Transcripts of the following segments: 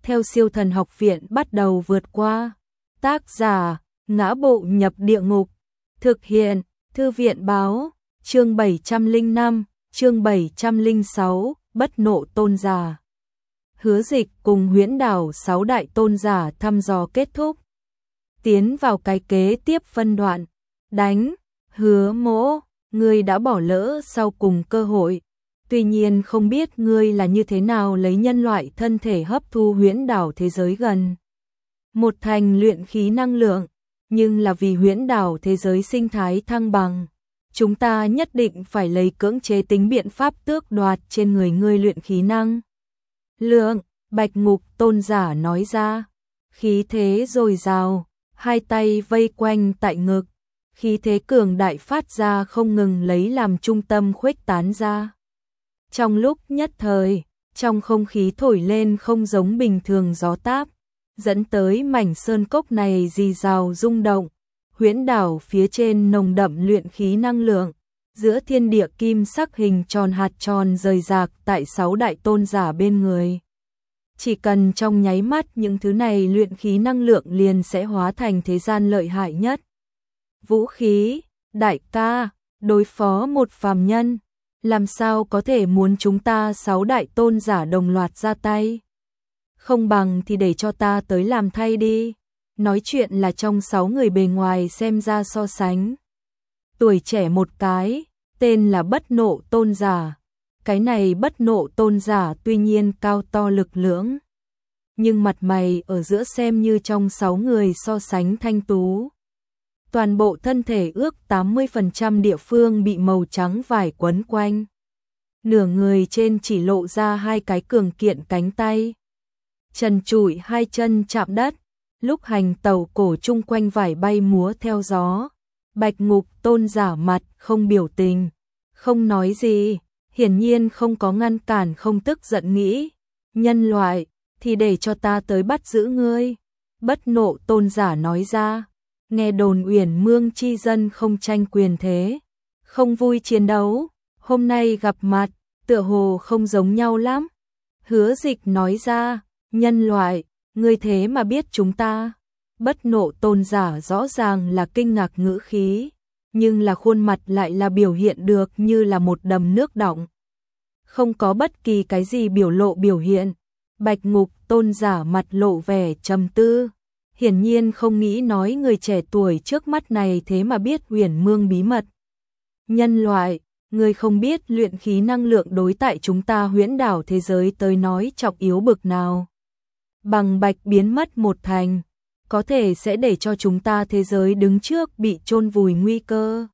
theo Siêu Thần Học Viện bắt đầu vượt qua. Tác giả: Ngã Bộ Nhập Địa Ngục. Thực hiện: Thư viện báo. Chương 705, chương 706, Bất Nộ Tôn Giả. Hứa Dịch cùng Huyễn Đảo 6 đại tôn giả thăm dò kết thúc. Tiến vào cái kế tiếp phân đoạn. Đánh, Hứa Mỗ, ngươi đã bỏ lỡ sau cùng cơ hội. Tuy nhiên không biết ngươi là như thế nào lấy nhân loại thân thể hấp thu Huyễn Đảo thế giới gần một thành luyện khí năng lượng, nhưng là vì Huyễn Đảo thế giới sinh thái thăng bằng, chúng ta nhất định phải lấy cưỡng chế tính biện pháp tước đoạt trên người ngươi luyện khí năng lượng. Bạch Ngục tôn giả nói ra, khí thế dồi dào, hai tay vây quanh tại ngực, khí thế cường đại phát ra không ngừng lấy làm trung tâm khuếch tán ra. Trong lúc nhất thời, trong không khí thổi lên không giống bình thường gió táp, dẫn tới mảnh sơn cốc này rì rào rung động. Huyễn Đảo phía trên nồng đậm luyện khí năng lượng, giữa thiên địa kim sắc hình tròn hạt tròn rời rạc tại 6 đại tôn giả bên người. Chỉ cần trong nháy mắt những thứ này luyện khí năng lượng liền sẽ hóa thành thế gian lợi hại nhất vũ khí. Đại ca, đối phó một phàm nhân, làm sao có thể muốn chúng ta 6 đại tôn giả đồng loạt ra tay? Không bằng thì để cho ta tới làm thay đi. Nói chuyện là trong 6 người bề ngoài xem ra so sánh tuổi trẻ một cái, tên là Bất Nộ tôn giả. Cái này Bất Nộ tôn giả tuy nhiên cao to lực lưỡng, nhưng mặt mày ở giữa xem như trong 6 người so sánh thanh tú. Toàn bộ thân thể ước 80% địa phương bị màu trắng vải quấn quanh. Nửa người trên chỉ lộ ra 2 cái cường kiện cánh tay. Trần trụi 2 chân chạm đất, lúc hành tẩu cổ chung quanh vải bay múa theo gió. Bạch Ngục tôn giả mặt không biểu tình, không nói gì, hiển nhiên không có ngăn cản, không tức giận nghĩ. Nhân loại, thì để cho ta tới bắt giữ ngươi. Bất Nộ tôn giả nói ra, nghe đồn Uyển Mương chi dân không tranh quyền thế, không vui chiến đấu, hôm nay gặp mặt, tựa hồ không giống nhau lắm. Hứa Dịch nói ra, nhân loại, ngươi thế mà biết chúng ta. Bất Nộ tôn giả rõ ràng là kinh ngạc ngữ khí, nhưng là khuôn mặt lại là biểu hiện được như là một đầm nước đọng, không có bất kỳ cái gì biểu lộ biểu hiện. Bạch Ngục tôn giả mặt lộ vẻ trầm tư, hiển nhiên không nghĩ nói người trẻ tuổi trước mắt này thế mà biết Uyển Mương bí mật. Nhân loại, ngươi không biết luyện khí năng lượng đối tại chúng ta Huyễn Đảo thế giới tới nói trọng yếu bực nào. Bằng bạch biến mất một thành, có thể sẽ để cho chúng ta thế giới đứng trước bị chôn vùi nguy cơ.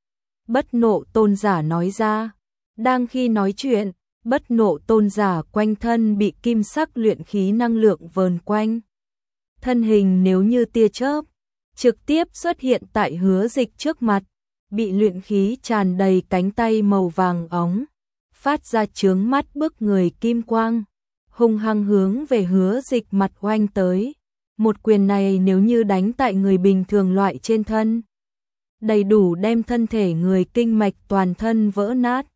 Bất Nộ tôn giả nói ra. Đang khi nói chuyện, Bất Nộ tôn giả quanh thân bị kim sắc luyện khí năng lượng vờn quanh. Thân hình nếu như tia chớp, trực tiếp xuất hiện tại Hứa Dịch trước mặt, bị luyện khí tràn đầy cánh tay màu vàng óng, phát ra chướng mắt bức người kim quang, hung hăng hướng về Hứa Dịch mặt oanh tới. Một quyền này nếu như đánh tại người bình thường loại trên thân, đầy đủ đem thân thể người kinh mạch toàn thân vỡ nát.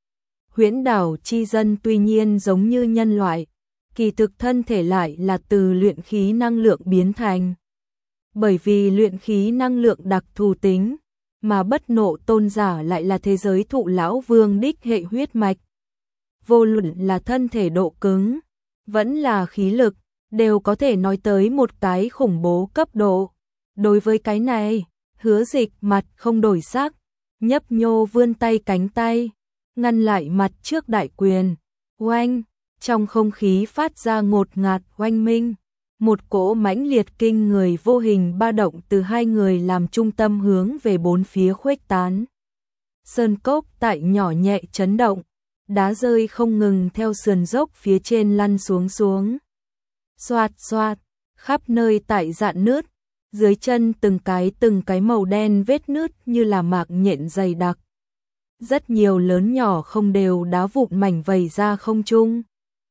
Huyễn Đảo chi dân tuy nhiên giống như nhân loại, kỳ thực thân thể lại là từ luyện khí năng lượng biến thành. Bởi vì luyện khí năng lượng đặc thù tính, mà Bất Nộ tôn giả lại là thế giới thụ lão vương đích hệ huyết mạch. Vô luận là thân thể độ cứng, vẫn là khí lực, đều có thể nói tới một cái khủng bố cấp độ. Đối với cái này, Hứa Dịch mặt không đổi sắc, nhấp nhô vươn tay cánh tay, ngăn lại mặt trước đại quyền. Oanh, trong không khí phát ra ngột ngạt oanh minh, một cỗ mãnh liệt kinh người vô hình ba động từ 2 người làm trung tâm hướng về 4 phía khuếch tán. Sơn cốc tại nhỏ nhẹ chấn động, đá rơi không ngừng theo sườn dốc phía trên lăn xuống xuống. Xoạt xoạt, khắp nơi tại rạn nứt, dưới chân từng cái màu đen vết nứt như là mạc nhện dày đặc. Rất nhiều lớn nhỏ không đều đá vụn mảnh vẩy ra không trung,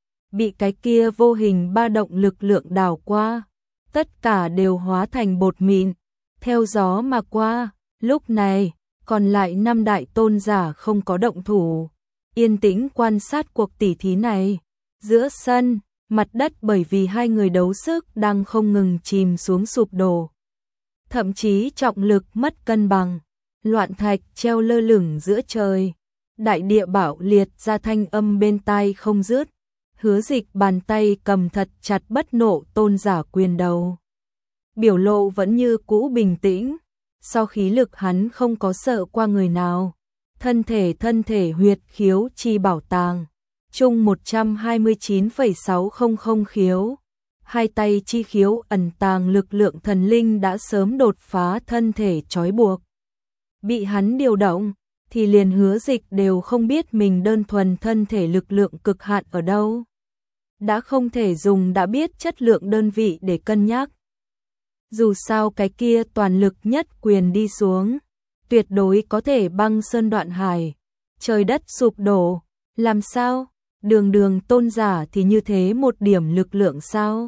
bị cái kia vô hình ba động lực lượng đảo qua, tất cả đều hóa thành bột mịn, theo gió mà qua. Lúc này, còn lại 5 đại tôn giả không có động thủ, yên tĩnh quan sát cuộc tỉ thí này. Giữa sân, mặt đất bởi vì hai người đấu sức đang không ngừng chìm xuống sụp đổ. Thậm chí trọng lực mất cân bằng, loạn thạch treo lơ lửng giữa trời. Đại địa bạo liệt ra thanh âm bên tai không dứt. Hứa Dịch bàn tay cầm thật chặt Bất Nộ Tôn giả quyền đầu. Biểu lộ vẫn như cũ bình tĩnh, sau khí lực hắn không có sợ qua người nào. Thân thể huyệt khiếu chi bảo tàng, chung 129,600 khiếu. Hai tay chi khiếu ẩn tàng lực lượng thần linh đã sớm đột phá thân thể trói buộc. Bị hắn điều động, thì liền Hứa Dịch đều không biết mình đơn thuần thân thể lực lượng cực hạn ở đâu. Đã không thể dùng đã biết chất lượng đơn vị để cân nhắc. Dù sao cái kia toàn lực nhất quyền đi xuống, tuyệt đối có thể băng sơn đoạn hải, trời đất sụp đổ. Làm sao? Đường tôn giả thì như thế một điểm lực lượng sao?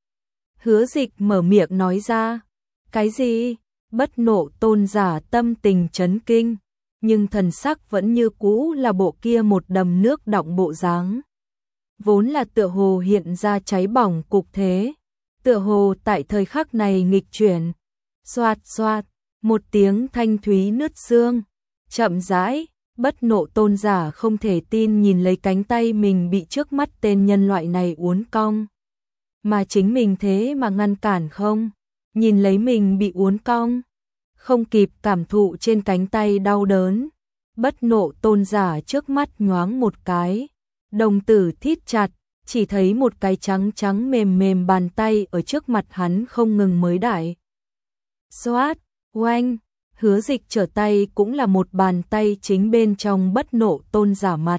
Hứa Dịch mở miệng nói ra. Cái gì? Bất Nộ Tôn giả tâm tình chấn kinh, nhưng thần sắc vẫn như cũ là bộ kia một đầm nước đọng bộ dáng. Vốn là tựa hồ hiện ra cháy bỏng cục thế, tựa hồ tại thời khắc này nghịch chuyển. Xoạt xoạt, một tiếng thanh thúy nứt xương, chậm rãi, Bất Nộ Tôn giả không thể tin nhìn lấy cánh tay mình bị trước mắt tên nhân loại này uốn cong. Mà chính mình thế mà ngăn cản không? Nhìn lấy mình bị uốn cong, không kịp cảm thụ trên cánh tay đau đớn. Bất Nộ Tôn giả trước mắt nhoáng một cái, đồng tử thít chặt, chỉ thấy một cái trắng trắng mềm mềm bàn tay ở trước mặt hắn không ngừng mới đại. Xoát, oanh, Hứa Dịch trở tay cũng là một bàn tay chính bên trong Bất Nộ Tôn giả mặt.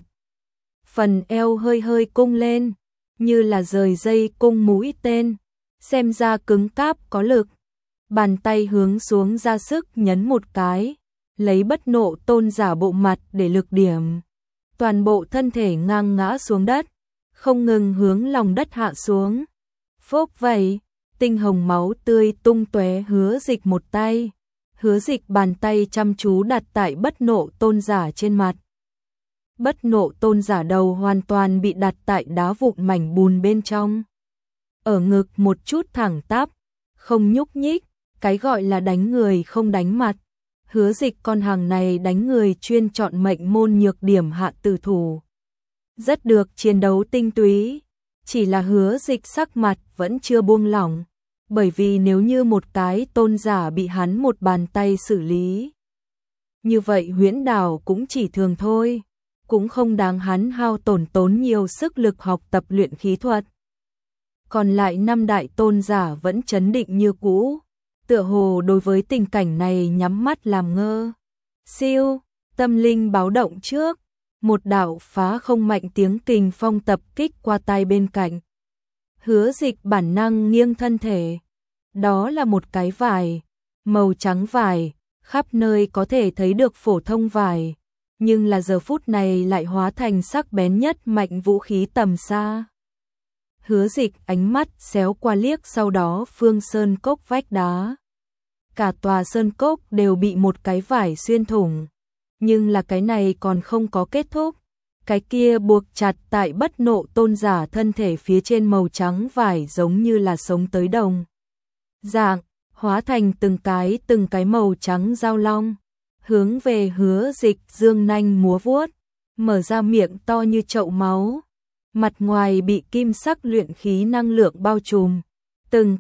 Phần eo hơi hơi cung lên, như là rời dây cung mũi tên, xem ra cứng cáp có lực. Bàn tay hướng xuống ra sức nhấn một cái, lấy Bất Nộ Tôn giả bộ mặt để lực điểm. Toàn bộ thân thể ngang ngã xuống đất, không ngừng hướng lòng đất hạ xuống. Phốc vậy, tinh hồng máu tươi tung tóe. Hứa Dịch một tay. Hứa Dịch bàn tay chăm chú đặt tại Bất Nộ Tôn giả trên mặt. Bất Nộ Tôn giả đầu hoàn toàn bị đặt tại đá vụn mảnh bùn bên trong. Ở ngực một chút thẳng tắp, không nhúc nhích, cái gọi là đánh người không đánh mặt. Hứa Dịch con hàng này đánh người chuyên chọn mệnh môn nhược điểm hạ tử thủ. Rất được chiến đấu tinh túy, chỉ là Hứa Dịch sắc mặt vẫn chưa buông lỏng, bởi vì nếu như một cái tôn giả bị hắn một bàn tay xử lý, như vậy Huyễn Đảo cũng chỉ thường thôi, cũng không đáng hắn hao tốn nhiều sức lực học tập luyện khí thuật. Còn lại 5 đại tôn giả vẫn chấn định như cũ, tựa hồ đối với tình cảnh này nhắm mắt làm ngơ. Siêu, tâm linh báo động trước, một đạo phá không mạnh tiếng kình phong tập kích qua tai bên cạnh. Hứa Dịch bản năng nghiêng thân thể. Đó là một cái vải, màu trắng vải, khắp nơi có thể thấy được phổ thông vải, nhưng là giờ phút này lại hóa thành sắc bén nhất mạnh vũ khí tầm xa. Hứa Dịch ánh mắt xéo qua liếc sau đó phương sơn cốc vách đá. Cả tòa sơn cốc đều bị một cái vải xuyên thủng, nhưng là cái này còn không có kết thúc. Cái kia buộc chặt tại Bất Nộ Tôn giả thân thể phía trên màu trắng vải giống như là sống tới đồng dạng, hóa thành từng cái màu trắng dao long, hướng về Hứa Dịch dương nanh múa vuốt, mở ra miệng to như chậu máu, mặt ngoài bị kim sắc luyện khí năng lượng bao trùm, từng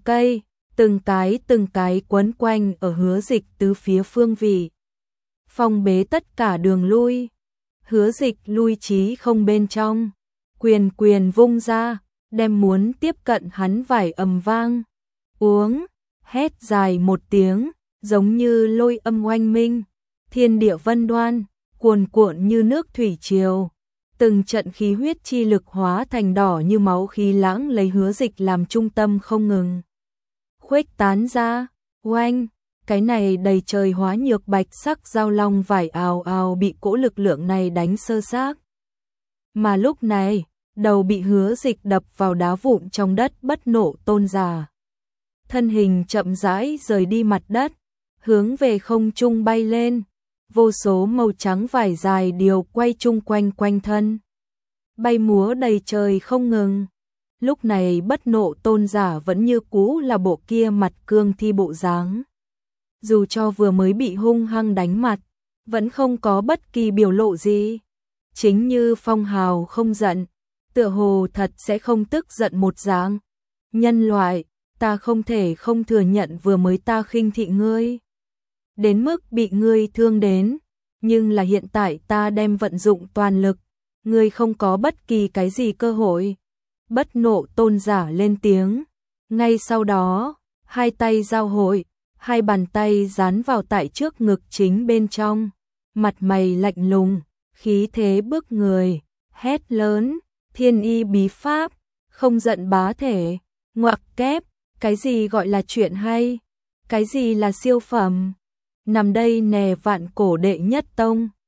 cái quấn quanh ở Hứa Dịch tứ phía phương vị, phong bế tất cả đường lui. Hứa Dịch lui chí không bên trong, quyền vung ra, đem muốn tiếp cận hắn vải ầm vang. Uống, hét dài một tiếng, giống như lôi âm oanh minh, thiên địa vân đoan, cuồn cuộn như nước thủy triều. Từng trận khí huyết chi lực hóa thành đỏ như máu khí lãng lấy Hứa Dịch làm trung tâm không ngừng khuếch tán ra. Oanh, cái này đầy trời hóa nhược bạch sắc giao long vải ào ào bị cỗ lực lượng này đánh sơ xác. Mà lúc này, đầu bị Hứa Dịch đập vào đá vụn trong đất Bất Nộ Tôn giả. Thân hình chậm rãi rời đi mặt đất, hướng về không trung bay lên, vô số màu trắng vải dài điều quay chung quanh thân. Bay múa đầy trời không ngừng, Lúc này Bất Nộ Tôn giả vẫn như cũ là bộ kia mặt cương thi bộ dáng. Dù cho vừa mới bị hung hăng đánh mặt, vẫn không có bất kỳ biểu lộ gì. Chính như Phong Hào không giận, tựa hồ thật sẽ không tức giận một dáng. Nhân loại, ta không thể không thừa nhận vừa mới ta khinh thị ngươi. Đến mức bị ngươi thương đến, nhưng là hiện tại ta đem vận dụng toàn lực, ngươi không có bất kỳ cái gì cơ hội. Bất Nộ Tôn giả lên tiếng, ngay sau đó, hai tay giao hội, hai bàn tay dán vào tại trước ngực chính bên trong, mặt mày lạnh lùng, khí thế bức người, hét lớn, thiên y bí pháp, không giận bá thể, ngoặc kép, cái gì gọi là chuyện hay, cái gì là siêu phẩm, nằm đây nè vạn cổ đệ nhất tông.